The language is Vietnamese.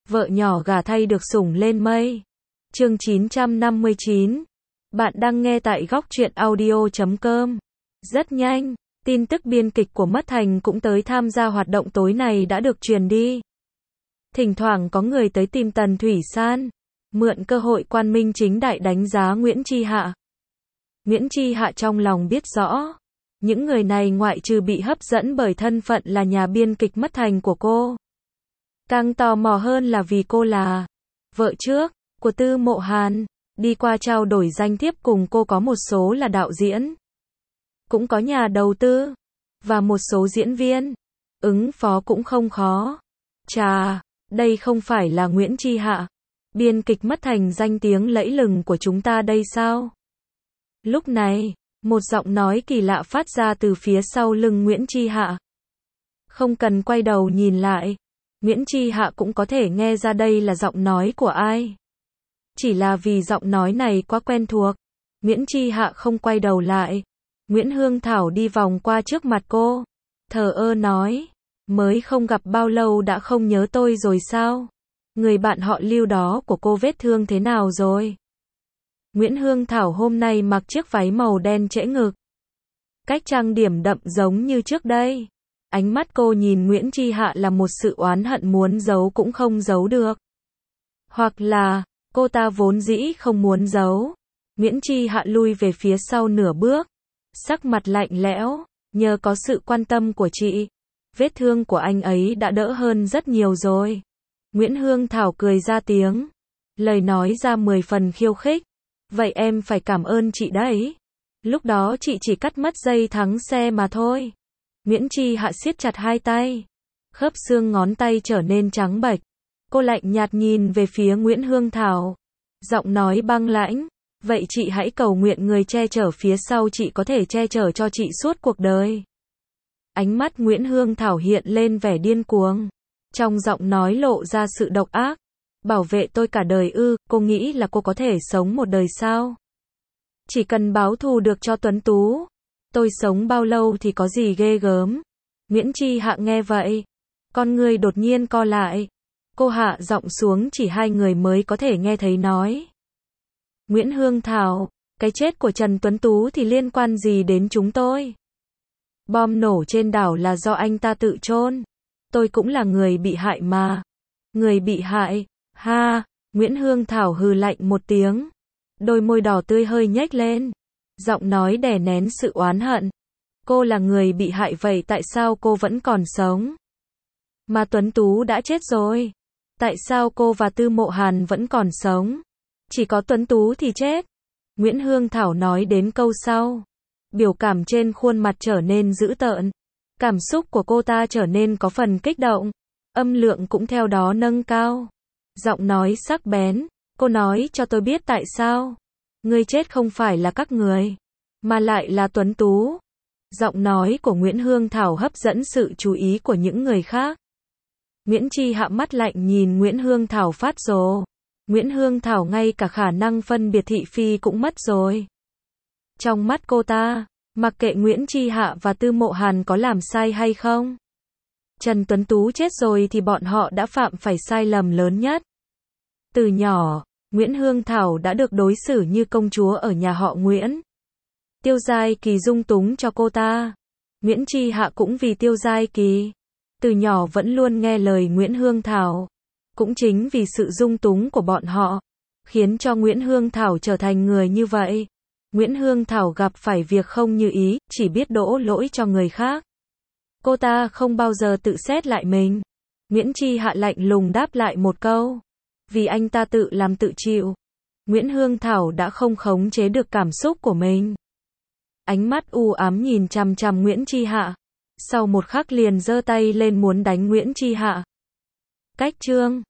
vợ nhỏ gả thay được sủng lên mây. Chương 959. Bạn đang nghe tại góc truyện audio.com. Rất nhanh, tin tức biên kịch của Mất Thành cũng tới tham gia hoạt động tối này đã được truyền đi. Thỉnh thoảng có người tới tìm Tần Thủy San, mượn cơ hội quan minh chính đại đánh giá Nguyễn Chi Hạ. Nguyễn Chi Hạ trong lòng biết rõ, những người này ngoại trừ bị hấp dẫn bởi thân phận là nhà biên kịch Mất Thành của cô, càng tò mò hơn là vì cô là vợ trước của Tư Mộ Hàn. Đi qua trao đổi danh thiếp cùng cô có một số là đạo diễn, cũng có nhà đầu tư, và một số diễn viên. Ứng phó cũng không khó. Chà, đây không phải là Nguyễn Chi Hạ, biên kịch Mất Thành danh tiếng lẫy lừng của chúng ta đây sao? Lúc này, một giọng nói kỳ lạ phát ra từ phía sau lưng Nguyễn Chi Hạ. Không cần quay đầu nhìn lại, Nguyễn Chi Hạ cũng có thể nghe ra đây là giọng nói của ai. Chỉ là vì giọng nói này quá quen thuộc, Nguyễn Chi Hạ không quay đầu lại. Nguyễn Hương Thảo đi vòng qua trước mặt cô, thờ ơ nói, mới không gặp bao lâu đã không nhớ tôi rồi sao? Người bạn họ Lưu đó của cô vết thương thế nào rồi? Nguyễn Hương Thảo hôm nay mặc chiếc váy màu đen trễ ngực, cách trang điểm đậm giống như trước đây. Ánh mắt cô nhìn Nguyễn Chi Hạ là một sự oán hận muốn giấu cũng không giấu được. Hoặc là, cô ta vốn dĩ không muốn giấu. Nguyễn Chi Hạ lui về phía sau nửa bước, sắc mặt lạnh lẽo, nhờ có sự quan tâm của chị, vết thương của anh ấy đã đỡ hơn rất nhiều rồi. Nguyễn Hương Thảo cười ra tiếng, lời nói ra 10 phần khiêu khích. Vậy em phải cảm ơn chị đấy. Lúc đó chị chỉ cắt mất dây thắng xe mà thôi. Nguyễn Chi Hạ siết chặt hai tay, khớp xương ngón tay trở nên trắng bệch. Cô lạnh nhạt nhìn về phía Nguyễn Hương Thảo, giọng nói băng lãnh, vậy chị hãy cầu nguyện người che chở phía sau chị có thể che chở cho chị suốt cuộc đời. Ánh mắt Nguyễn Hương Thảo hiện lên vẻ điên cuồng, trong giọng nói lộ ra sự độc ác. Bảo vệ tôi cả đời ư? Cô nghĩ là cô có thể sống một đời sao? Chỉ cần báo thù được cho Tuấn Tú, tôi sống bao lâu thì có gì ghê gớm. Nguyễn Chi Hạ nghe vậy, con người đột nhiên co lại. Cô hạ giọng xuống chỉ hai người mới có thể nghe thấy nói. Nguyễn Hương Thảo, cái chết của Trần Tuấn Tú thì liên quan gì đến chúng tôi? Bom nổ trên đảo là do anh ta tự chôn. Tôi cũng là người bị hại mà. Người bị hại? Ha, Nguyễn Hương Thảo hừ lạnh một tiếng. Đôi môi đỏ tươi hơi nhếch lên. Giọng nói đè nén sự oán hận. Cô là người bị hại vậy tại sao cô vẫn còn sống? Mà Tuấn Tú đã chết rồi. Tại sao cô và Tư Mộ Hàn vẫn còn sống? Chỉ có Tuấn Tú thì chết. Nguyễn Hương Thảo nói đến câu sau, biểu cảm trên khuôn mặt trở nên dữ tợn. Cảm xúc của cô ta trở nên có phần kích động. Âm lượng cũng theo đó nâng cao. Giọng nói sắc bén, cô nói cho tôi biết tại sao. Người chết không phải là các người, mà lại là Tuấn Tú. Giọng nói của Nguyễn Hương Thảo hấp dẫn sự chú ý của những người khác. Nguyễn Chi Hạ mắt lạnh nhìn Nguyễn Hương Thảo phát rồ. Nguyễn Hương Thảo ngay cả khả năng phân biệt thị phi cũng mất rồi. Trong mắt cô ta, mặc kệ Nguyễn Chi Hạ và Tư Mộ Hàn có làm sai hay không, Trần Tuấn Tú chết rồi thì bọn họ đã phạm phải sai lầm lớn nhất. Từ nhỏ, Nguyễn Hương Thảo đã được đối xử như công chúa ở nhà họ Nguyễn. Tiêu Giai Kỳ dung túng cho cô ta. Nguyễn Chi Hạ cũng vì Tiêu Giai Kỳ, từ nhỏ vẫn luôn nghe lời Nguyễn Hương Thảo. Cũng chính vì sự dung túng của bọn họ, khiến cho Nguyễn Hương Thảo trở thành người như vậy. Nguyễn Hương Thảo gặp phải việc không như ý, chỉ biết đổ lỗi cho người khác. Cô ta không bao giờ tự xét lại mình. Nguyễn Chi Hạ lạnh lùng đáp lại một câu. Vì anh ta tự làm tự chịu. Nguyễn Hương Thảo đã không khống chế được cảm xúc của mình. Ánh mắt u ám nhìn chằm chằm Nguyễn Chi Hạ. Sau một khắc liền giơ tay lên muốn đánh Nguyễn Chi Hạ. Cách chương